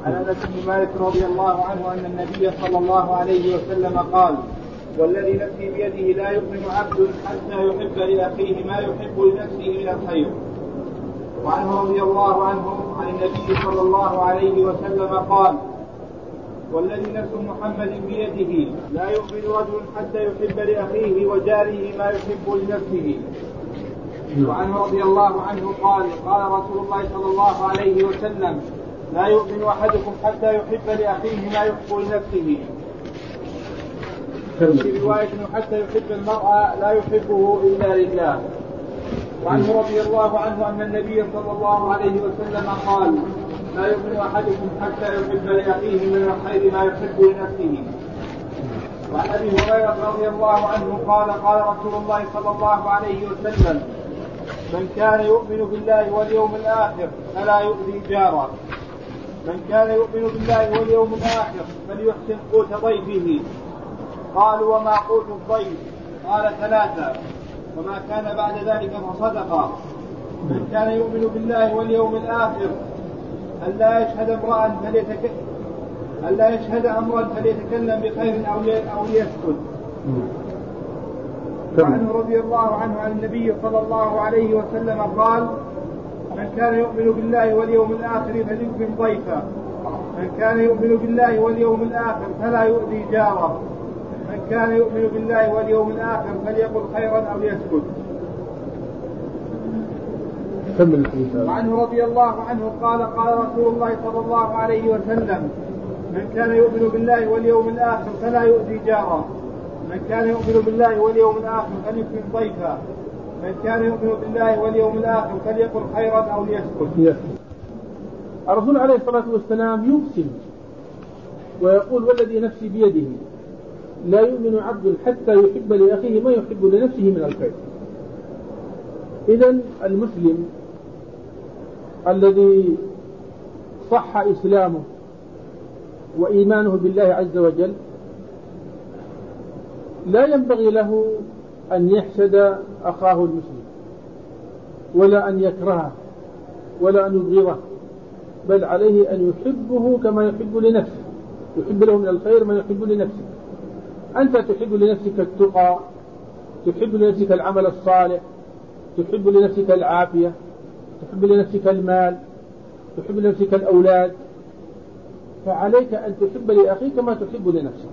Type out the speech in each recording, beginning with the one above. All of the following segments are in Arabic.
عن أنس بن مالك رضي الله عنه أن النبي صلى الله عليه وسلم قال: والذي نفسي بيده لا يؤمن عبد حتى يحب لأخيه ما يحب لنفسه من الخير. وعنه رضي الله عنه عن النبي صلى الله عليه وسلم قال: والذي نفس محمد بيده لا يؤمن رجل حتى يحب لأخيه وجاره ما يحب لنفسه. وعنه رضي الله عنه قال: قال رسول الله صلى الله عليه وسلم: لا يؤمن أحدكم حتى يحب لأخيه ما يحب لنفسه. في رواية: حتى يحب المرء لا يحبه إلا لله. وعنه رضي الله عنه أن النبي صلى الله عليه وسلم قال: لا يؤمن أحدكم حتى يحب لأخيه من الخير ما يحب لنفسه. وعن أبي هريرة رضي الله عنه قال: قال رسول الله صلى الله عليه وسلم: من كان يؤمن بالله واليوم الآخر فلا يؤذي جاره. من كان يؤمن بالله واليوم الآخر فليحسن قوت ضيفه. قالوا: وما قوت الضيف؟ قال: 3. وما كان بعد ذلك فصدقا. من كان يؤمن بالله واليوم الآخر ألا يشهد أمرا فليتكلم بخير أو ليسكت. وعنه رضي الله عنه عن النبي صلى الله عليه وسلم قال: من كان يؤمن بالله واليوم الآخر فليكرم ضيفه. من كان يؤمن بالله واليوم الآخر فلا يؤذي جاره. من كان يؤمن بالله واليوم الآخر فليقل خيرا أو ليسكت. وعنه رضي الله عنه قال: قال رسول الله صلى الله عليه وسلم: من كان يؤمن بالله واليوم الآخر فلا يؤذي جاره. من كان يؤمن بالله واليوم الآخر فليكرم ضيفه. من كان يؤمن بالله واليوم الآخر فليقل خيرا أو ليسكت. الرسول عليه الصلاة والسلام يقسم ويقول: والذي نفسي بيده لا يؤمن عبد حتى يحب لأخيه ما يحب لنفسه من الخير. إذن المسلم الذي صح إسلامه وإيمانه بالله عز وجل لا ينبغي له أن يحسد أخاه المسلم ولا أن يكرهه ولا أن يبغضه، بل عليه أن يحبه كما يحب لنفسه، يحب له من الخير ما يحب لنفسه. أنت تحب لنفسك التقى، تحب لنفسك العمل الصالح، تحب لنفسك العافية، تحب لنفسك المال، تحب لنفسك الأولاد، فعليك أن تحب لأخيك ما تحب لنفسك.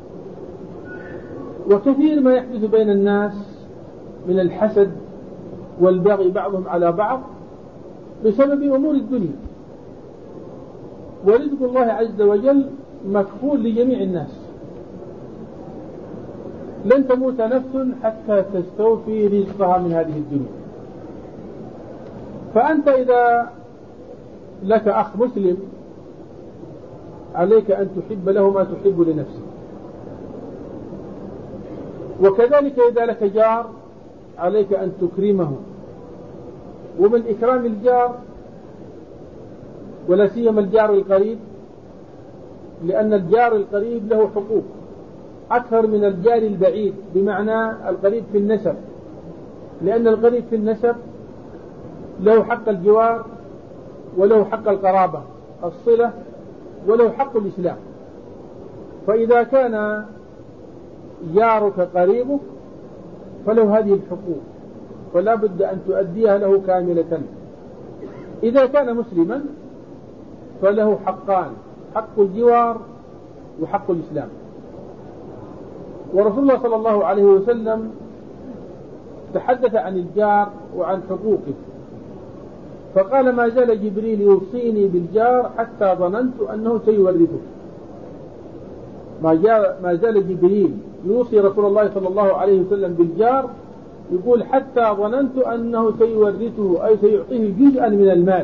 وكثير ما يحدث بين الناس من الحسد والبغي بعضهم على بعض بسبب أمور الدنيا، ورزق الله عز وجل مكفول لجميع الناس. لن تموت نفس حتى تستوفي رزقها من هذه الدنيا. فأنت إذا لك أخ مسلم عليك أن تحب له ما تحب لنفسك، وكذلك إذا لك جار عليك أن تكرمه. ومن إكرام الجار ولا سيما الجار القريب، لأن الجار القريب له حقوق أكثر من الجار البعيد، بمعنى القريب في النسب، لأن القريب في النسب له حق الجوار وله حق القرابة الصلة وله حق الإسلام. فإذا كان جارك قريبك فله هذه الحقوق، فلا بد أن تؤديها له كاملة. إذا كان مسلما فله حقان: حق الجوار وحق الإسلام. ورسول الله صلى الله عليه وسلم تحدث عن الجار وعن حقوقه، فقال: ما زال جبريل يوصيني بالجار حتى ظننت أنه سيورثه. ما زال جبريل يوصي رسول الله صلى الله عليه وسلم بالجار، يقول: حتى ظننت أنه سيورثه، أي سيعطيه جزءا من المال.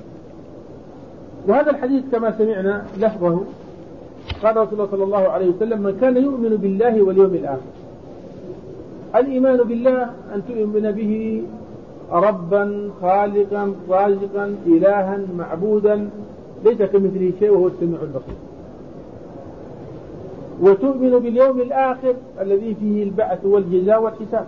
وهذا الحديث كما سمعنا لفظه، قال رسول الله صلى الله عليه وسلم: من كان يؤمن بالله واليوم الآخر. الإيمان بالله أن تؤمن به ربا خالقا رازقا إلها معبودا ليس كمثله شيء وهو السميع البصير. وتؤمن باليوم الآخر الذي فيه البعث والجزاء والحساب.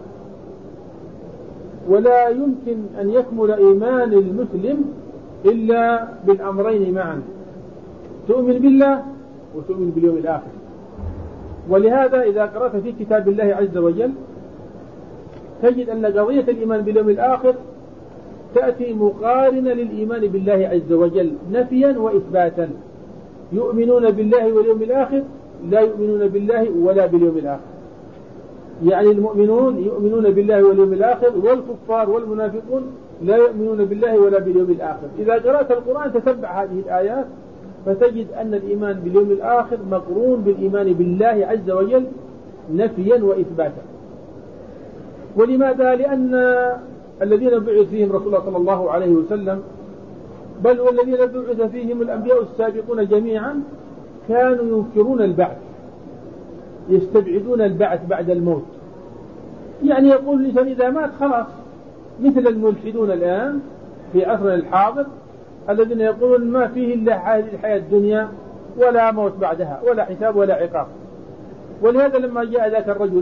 ولا يمكن أن يكمل إيمان المسلم إلا بالأمرين معا: تؤمن بالله وتؤمن باليوم الآخر. ولهذا إذا قرأت في كتاب الله عز وجل تجد أن قضية الإيمان باليوم الآخر تأتي مقارنة للإيمان بالله عز وجل نفيا وإثباتا. يؤمنون بالله واليوم الآخر لا يؤمنون بالله ولا باليوم الآخر. يعني المؤمنون يؤمنون بالله واليوم الآخر، والكفار والمنافقون لا يؤمنون بالله ولا باليوم الآخر. إذا قرأت القرآن تتبع هذه الآيات فتجد أن الإيمان باليوم الآخر مقرون بالإيمان بالله عز وجل نفيا وإثباتا. ولماذا؟ لأن الذين بعث فيهم رسول الله صلى الله عليه وسلم، بل والذين بعث فيهم الأنبياء السابقون جميعا، كانوا ينكرون البعث، يستبعدون البعث بعد الموت. يعني يقول الإنسان إذا مات خلاص، مثل الملحدون الآن في عصرنا الحاضر الذين يقولون ما فيه إلا هذه الحياة الدنيا ولا موت بعدها ولا حساب ولا عقاب. ولهذا لما جاء ذاك الرجل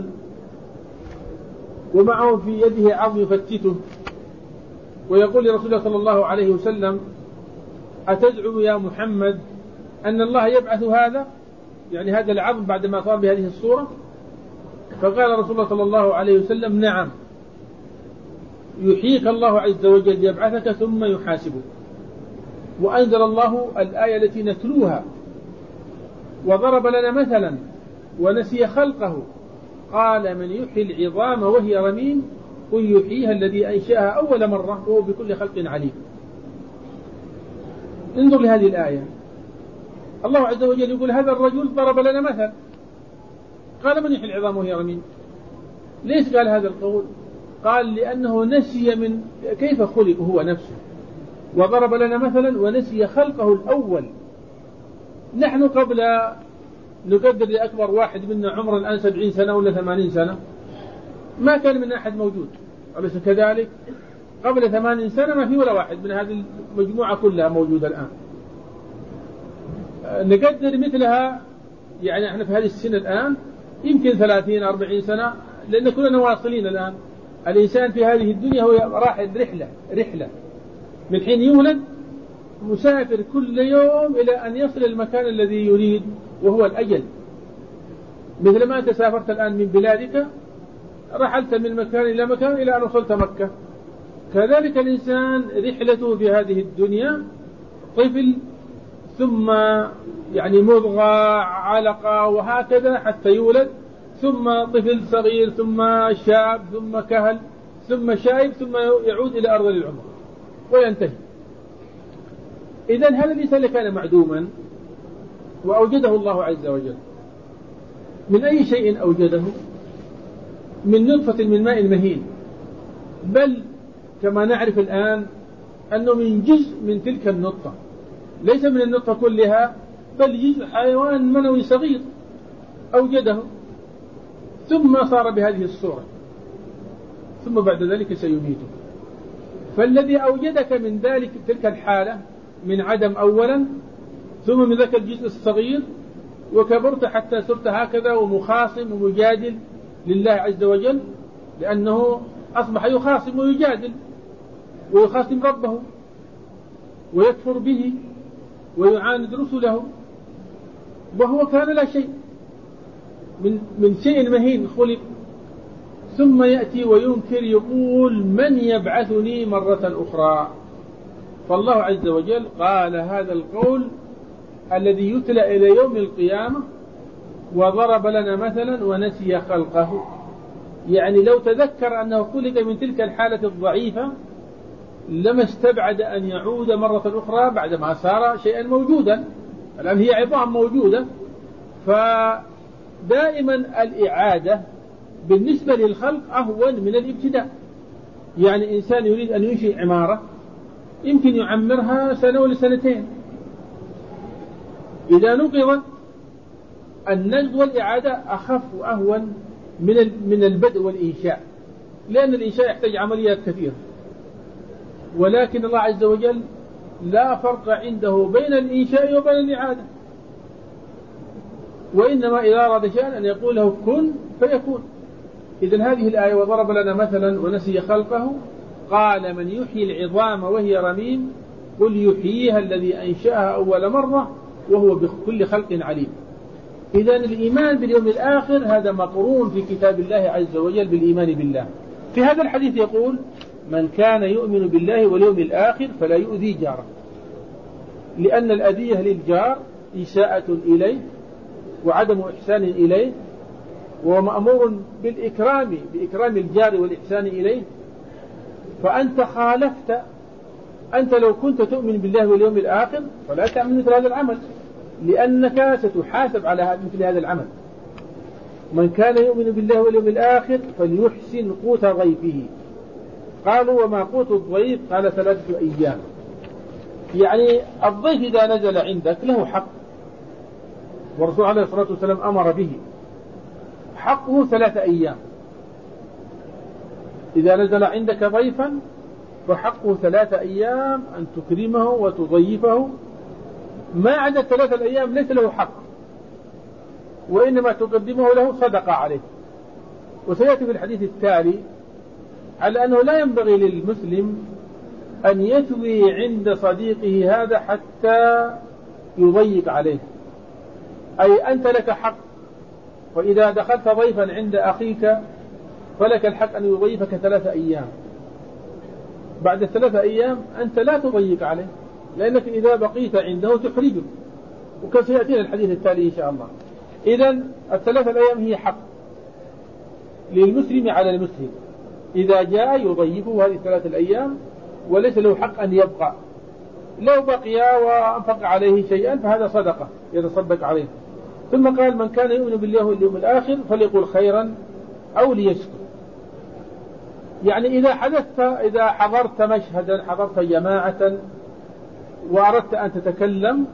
ومعه في يده عظم يفتته ويقول لرسول الله صلى الله عليه وسلم: أتزعم يا محمد أن الله يبعث هذا، يعني هذا العظم بعد ما صار بهذه الصورة؟ فقال رسول الله صلى الله عليه وسلم: نعم، يحييك الله عز وجل يبعثك ثم يحاسبك. وأنزل الله الآية التي نتلوها: وضرب لنا مثلا ونسي خلقه قال من يحيي العظام وهي رميم قل يحييها الذي أنشأها أول مرة وهو بكل خلق عليم. انظر لهذه الآية، الله عز وجل يقول هذا الرجل ضرب لنا مثل، قال من يحيي العظام وهي رميم. ليش قال هذا القول؟ قال لأنه نسي من كيف خلق هو نفسه، وضرب لنا مثلا ونسي خلقه الأول. نحن قبل نقدر لأكبر واحد منا عمر الآن 70 سنة ولا 80 سنة ما كان من أحد موجود، أليس كذلك؟ قبل 80 سنة ما في ولا واحد من هذه المجموعة كلها موجودة الآن. نقدر مثلها، يعني احنا في هذه السنة الآن يمكن 30-40 سنة، لأن كلنا واصلين الآن. الإنسان في هذه الدنيا هو راح رحلة من حين يولد مسافر كل يوم إلى أن يصل المكان الذي يريد وهو الأجل. مثل ما أنت سافرت الآن من بلادك، رحلت من مكان إلى مكان إلى أن وصلت مكة. كذلك الإنسان رحلته في هذه الدنيا طفل، ثم يعني مضغة علقة وهكذا حتى يولد، ثم طفل صغير، ثم شاب، ثم كهل، ثم شايب، ثم يعود إلى أرض العمر وينتهي. إذن هذا الإنسان كان معدوما وأوجده الله عز وجل. من أي شيء أوجده؟ من نطفة من ماء مهين، بل كما نعرف الآن أنه من جزء من تلك النطفة، ليس من النطفة كلها، بل جزء حيوان منوي صغير أوجده، ثم صار بهذه الصورة، ثم بعد ذلك سيميته. فالذي أوجدك من ذلك تلك الحالة من عدم أولا، ثم من ذاك الجزء الصغير، وكبرت حتى صرت هكذا ومخاصم ومجادل لله عز وجل، لأنه أصبح يخاصم ويجادل ويخاصم ربه ويكفر به ويعاند رسله، وهو كان لا شيء، من شيء مهين خلق، ثم يأتي وينكر يقول من يبعثني مرة أخرى. فالله عز وجل قال هذا القول الذي يتلى إلى يوم القيامة: وضرب لنا مثلا ونسي خلقه. يعني لو تذكر أنه خلق من تلك الحالة الضعيفة لما استبعد أن يعود مرة أخرى بعدما صار شيئا موجودا. الآن هي عظام موجودة، فدائما الإعادة بالنسبة للخلق أهون من الابتداء. يعني إنسان يريد أن ينشئ عمارة يمكن يعمرها سنة ولا سنتين، إذا نقض النقض والإعادة أخف وأهون من البدء والإنشاء، لأن الإنشاء يحتاج عمليات كثيرة. ولكن الله عز وجل لا فرق عنده بين الإنشاء وبين الإعادة، وإنما إذا أراد شيئا أن يقول له كن فيكون. إذن هذه الآية وضرب لنا مثلا ونسي خلقه قال من يحيي العظام وهي رميم قل يحييها الذي أنشأها أول مرة وهو بكل خلق عليم. إذن الإيمان باليوم الآخر هذا مقرون في كتاب الله عز وجل بالإيمان بالله. في هذا الحديث يقول: من كان يؤمن بالله واليوم الآخر فلا يؤذي جاره، لأن الأذية للجار إساءة إليه وعدم إحسان إليه، ومأمور بإكرام الجار والإحسان إليه. فأنت خالفت، أنت لو كنت تؤمن بالله واليوم الآخر فلا تعمل مثل هذا العمل، لأنك ستحاسب على مثل هذا العمل. من كان يؤمن بالله واليوم الآخر فليحسن قوت ضيفه. قالوا: وما قوت الضيف؟ قال: 3 أيام. يعني الضيف إذا نزل عندك له حق، والرسول عليه الصلاة والسلام أمر به، حقه 3 أيام. إذا نزل عندك ضيفا فحقه 3 أيام أن تكرمه وتضيفه، ما عدا 3 أيام ليس له حق، وإنما تقدمه له صدقة عليه. وسيأتي في الحديث التالي على أنه لا ينبغي للمسلم أن يتوي عند صديقه هذا حتى يضيق عليه. أي أنت لك حق، وإذا دخلت ضيفا عند أخيك فلك الحق أن يضيفك 3 أيام. بعد 3 أيام أنت لا تضيق عليه، لأنك إذا بقيت عنده تحرجه، وكسيأتينا الحديث التالي إن شاء الله. إذن 3 أيام هي حق للمسلم على المسلم، إذا جاء يضيفه هذه 3 أيام، وليس له حق أن يبقى. لو بقي وأنفق عليه شيئا فهذا صدقة يتصدق عليه. ثم قال: من كان يؤمن بالله واليوم الآخر فليقل خيرا أو ليسكت. يعني إذا حضرت مشهدا، حضرت جماعة وأردت أن تتكلم،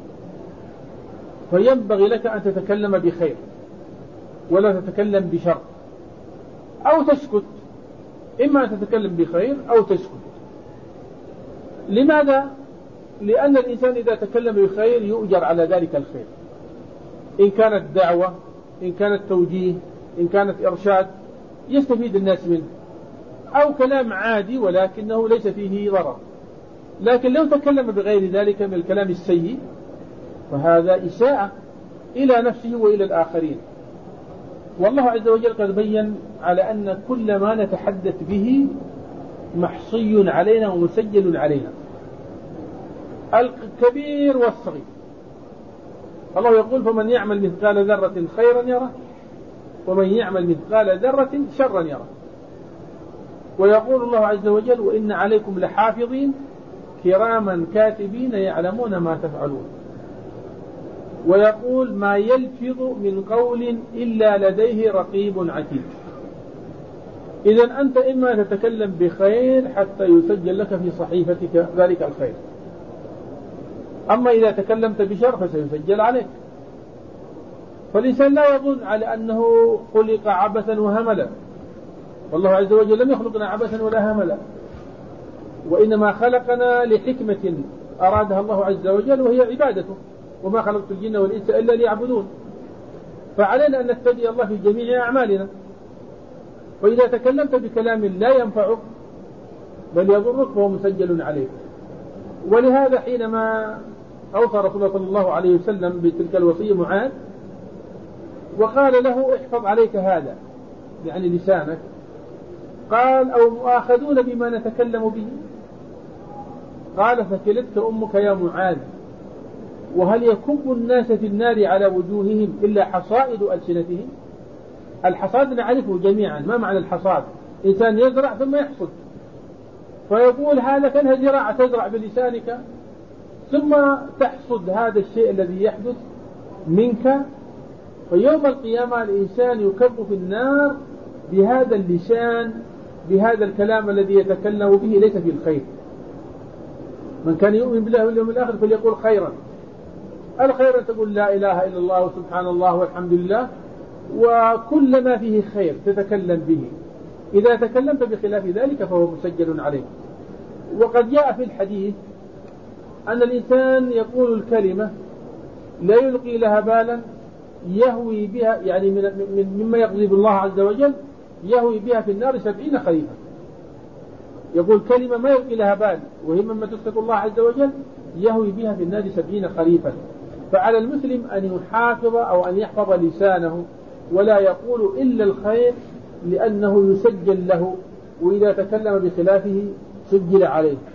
فينبغي لك أن تتكلم بخير ولا تتكلم بشر، أو تسكت. إما أن تتكلم بخير أو تسكت. لماذا؟ لأن الإنسان إذا تكلم بخير يؤجر على ذلك الخير، إن كانت دعوة، إن كانت توجيه، إن كانت إرشاد يستفيد الناس منه، أو كلام عادي ولكنه ليس فيه ضرر. لكن لو تكلم بغير ذلك من الكلام السيء فهذا إساءة إلى نفسه وإلى الآخرين. والله عز وجل قد بين على أن كل ما نتحدث به محصي علينا ومسجل علينا، الكبير والصغير. الله يقول: فمن يعمل مثقال ذرة خيرا يره، ومن يعمل مثقال ذرة شرا يره. ويقول الله عز وجل: وإن عليكم لحافظين كراما كاتبين يعلمون ما تفعلون. ويقول: ما يلفظ من قول إلا لديه رقيب عتيد. إذن أنت إما تتكلم بخير حتى يسجل لك في صحيفتك ذلك الخير، أما إذا تكلمت بشر فسيسجل عليك. فالإنسان لا يظن على أنه خلق عبثا وهملا، والله عز وجل لم يخلقنا عبثا ولا هملا، وإنما خلقنا لحكمة أرادها الله عز وجل، وهي عبادته: وما خلقت الجن والإنس إلا ليعبدون. فعلينا أن نتقي الله في جميع أعمالنا. وإذا تكلمت بكلام لا ينفعك بل يضرك فهو مسجل عليك. ولهذا حينما أوصى رسول الله صلى الله عليه وسلم بتلك الوصية معاذ وقال له: احفظ عليك هذا، يعني لسانك، قال: أو مؤاخذون بما نتكلم به؟ قال: فكلتك أمك يا معاذ، وهل يكب الناس في النار على وجوههم إلا حصائد ألسنتهم؟ الحصاد نعرفه جميعا، ما معنى الحصاد؟ إنسان يزرع ثم يحصد، فيقول هذا كانها زراعة، تزرع بلسانك ثم تحصد هذا الشيء الذي يحدث منك. فيوم القيامة الإنسان يكب في النار بهذا اللسان، بهذا الكلام الذي يتكلم به ليس فيه الخير. من كان يؤمن بالله واليوم الآخر فليقول خيرا. الخير أن تقول لا إله إلا الله وسبحان الله والحمد لله، وكل ما فيه خير تتكلم به. إذا تكلمت بخلاف ذلك فهو مسجل عليك. وقد جاء في الحديث أن الإنسان يقول الكلمة لا يلقي لها بالا يهوي بها، يعني مما يغضب الله عز وجل، يهوي بها في النار 70 خريفا. يقول كلمة ما يلقي لها بال وهي مما تسخط الله عز وجل، يهوي بها في النار 70 خريفا. فعلى المسلم أن يحافظ أو أن يحفظ لسانه ولا يقول إلا الخير، لأنه يسجل له، وإذا تكلم بخلافه سجل عليه.